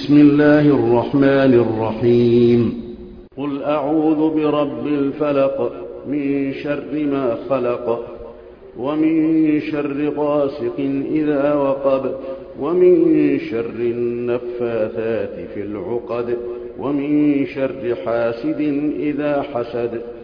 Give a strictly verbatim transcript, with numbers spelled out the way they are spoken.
بسم الله الرحمن الرحيم قل أعوذ برب الفلق من شر ما خلق ومن شر غاسق إذا وقب ومن شر النفاثات في العقد ومن شر حاسد إذا حسد